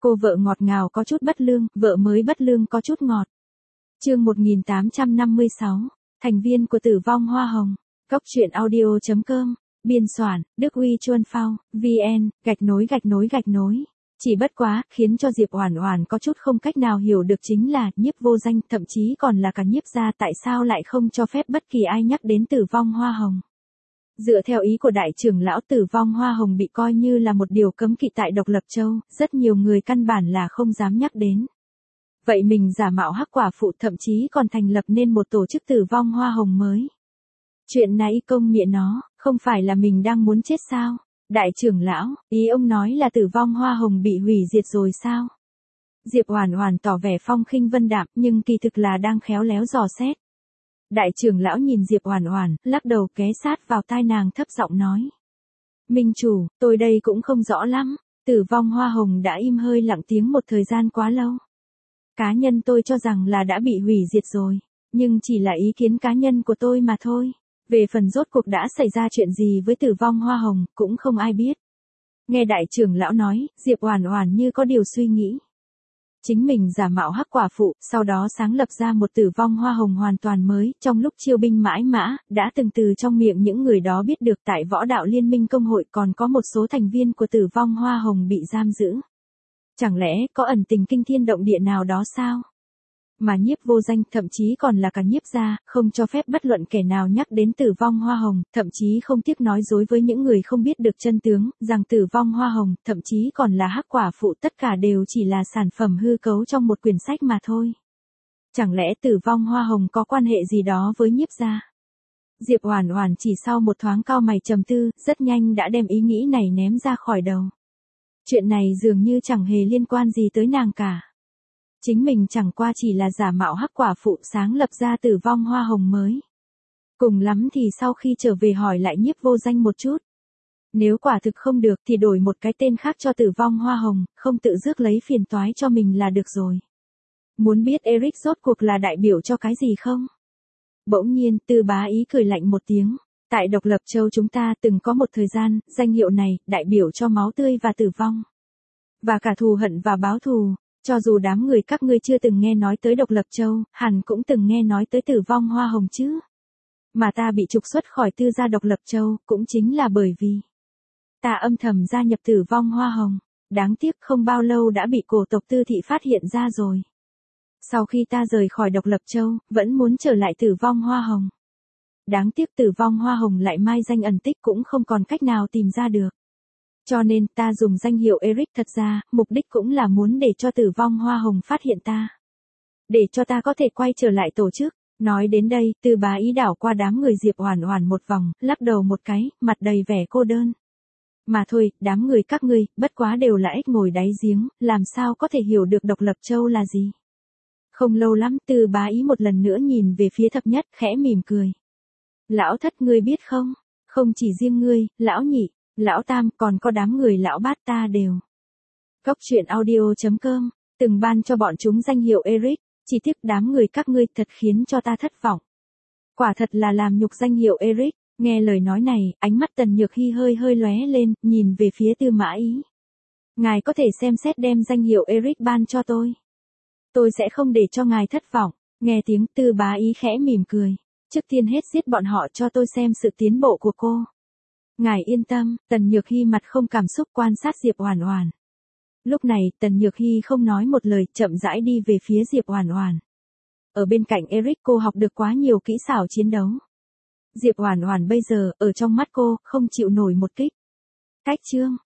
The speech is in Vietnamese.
Cô vợ ngọt ngào có chút bất lương, vợ mới bất lương có chút ngọt. Chương 1856, thành viên của Tử vong hoa hồng. Cốc truyện audio.com, biên soạn, Đức Huy Chuân Phao, VN, _. Chỉ bất quá, khiến cho Diệp Oản Oản có chút không cách nào hiểu được chính là, Nhiếp Vô Danh, thậm chí còn là cả Nhiếp gia tại sao lại không cho phép bất kỳ ai nhắc đến Tử vong hoa hồng. Dựa theo ý của đại trưởng lão, Tử vong hoa hồng bị coi như là một điều cấm kỵ tại Độc Lập Châu, rất nhiều người căn bản là không dám nhắc đến. Vậy mình giả mạo Hắc Quả Phụ, thậm chí còn thành lập nên một tổ chức Tử vong hoa hồng mới. Chuyện này công mẹ nó, không phải là mình đang muốn chết sao? Đại trưởng lão, ý ông nói là Tử vong hoa hồng bị hủy diệt rồi sao? Diệp Oản Oản tỏ vẻ phong khinh vân đạm, nhưng kỳ thực là đang khéo léo dò xét. Đại trưởng lão nhìn Diệp Oản Oản, lắc đầu ghé sát vào tai nàng thấp giọng nói: "Minh chủ, tôi đây cũng không rõ lắm, Tử vong hoa hồng đã im hơi lặng tiếng một thời gian quá lâu. Cá nhân tôi cho rằng là đã bị hủy diệt rồi, nhưng chỉ là ý kiến cá nhân của tôi mà thôi. Về phần rốt cuộc đã xảy ra chuyện gì với Tử vong hoa hồng, cũng không ai biết." Nghe đại trưởng lão nói, Diệp Oản Oản như có điều suy nghĩ. Chính mình giả mạo Hắc Quả Phụ, sau đó sáng lập ra một Tử vong hoa hồng hoàn toàn mới, trong lúc chiêu binh mãi mã, đã từng từ trong miệng những người đó biết được tại Võ Đạo Liên Minh Công hội còn có một số thành viên của Tử vong hoa hồng bị giam giữ. Chẳng lẽ có ẩn tình kinh thiên động địa nào đó sao? Mà Nhiếp Vô Danh, thậm chí còn là cả Nhiếp gia, không cho phép bất luận kẻ nào nhắc đến Tử vong hoa hồng, thậm chí không tiếc nói dối với những người không biết được chân tướng, rằng Tử vong hoa hồng, thậm chí còn là Hắc Quả Phụ, tất cả đều chỉ là sản phẩm hư cấu trong một quyển sách mà thôi. Chẳng lẽ Tử vong hoa hồng có quan hệ gì đó với Nhiếp gia? Diệp Oản Oản chỉ sau một thoáng cau mày trầm tư, rất nhanh đã đem ý nghĩ này ném ra khỏi đầu. Chuyện này dường như chẳng hề liên quan gì tới nàng cả. Chính mình chẳng qua chỉ là giả mạo Hắc Quả Phụ sáng lập ra Tử vong hoa hồng mới. Cùng lắm thì sau khi trở về hỏi lại Nhiếp Vô Danh một chút. Nếu quả thực không được thì đổi một cái tên khác cho Tử vong hoa hồng, không tự rước lấy phiền toái cho mình là được rồi. Muốn biết Eric rốt cuộc là đại biểu cho cái gì không? Bỗng nhiên, Tư Bá Ý cười lạnh một tiếng. Tại Độc Lập Châu chúng ta từng có một thời gian, danh hiệu này, đại biểu cho máu tươi và tử vong. Và cả thù hận và báo thù. Cho dù đám người các ngươi chưa từng nghe nói tới Độc Lập Châu, hẳn cũng từng nghe nói tới Tử vong hoa hồng chứ. Mà ta bị trục xuất khỏi Tư gia Độc Lập Châu, cũng chính là bởi vì ta âm thầm gia nhập Tử vong hoa hồng. Đáng tiếc không bao lâu đã bị cổ tộc Tư thị phát hiện ra rồi. Sau khi ta rời khỏi Độc Lập Châu, vẫn muốn trở lại Tử vong hoa hồng. Đáng tiếc Tử vong hoa hồng lại mai danh ẩn tích, cũng không còn cách nào tìm ra được. Cho nên ta dùng danh hiệu Eric, thật ra, mục đích cũng là muốn để cho Tử vong hoa hồng phát hiện ta. Để cho ta có thể quay trở lại tổ chức. Nói đến đây, Tư Bá Ý đảo qua đám người Diệp Oản Oản một vòng, lắc đầu một cái, mặt đầy vẻ cô đơn. Mà thôi, đám người các ngươi, bất quá đều là ếch ngồi đáy giếng, làm sao có thể hiểu được Độc Lập Châu là gì. Không lâu lắm, Tư Bá Ý một lần nữa nhìn về phía Thập Nhất, khẽ mỉm cười. Lão Thất, ngươi biết không? Không chỉ riêng ngươi, Lão Nhị, Lão Tam, còn có đám người Lão Bát ta đều. Cốc truyện audio.com, từng ban cho bọn chúng danh hiệu Eric, chỉ tiếc đám người các ngươi thật khiến cho ta thất vọng. Quả thật là làm nhục danh hiệu Eric. Nghe lời nói này, ánh mắt Tần Nhược Hi hơi hơi lóe lên, nhìn về phía Tư Mã Ý. Ngài có thể xem xét đem danh hiệu Eric ban cho tôi. Tôi sẽ không để cho ngài thất vọng. Nghe tiếng Tư Bá Ý khẽ mỉm cười. Trước tiên hết giết bọn họ cho tôi xem sự tiến bộ của cô. Ngài yên tâm, Tần Nhược Hi mặt không cảm xúc quan sát Diệp Oản Oản. Lúc này, Tần Nhược Hi không nói một lời, chậm rãi đi về phía Diệp Oản Oản. Ở bên cạnh Eric, cô học được quá nhiều kỹ xảo chiến đấu. Diệp Oản Oản bây giờ, ở trong mắt cô, không chịu nổi một kích. Cách chương.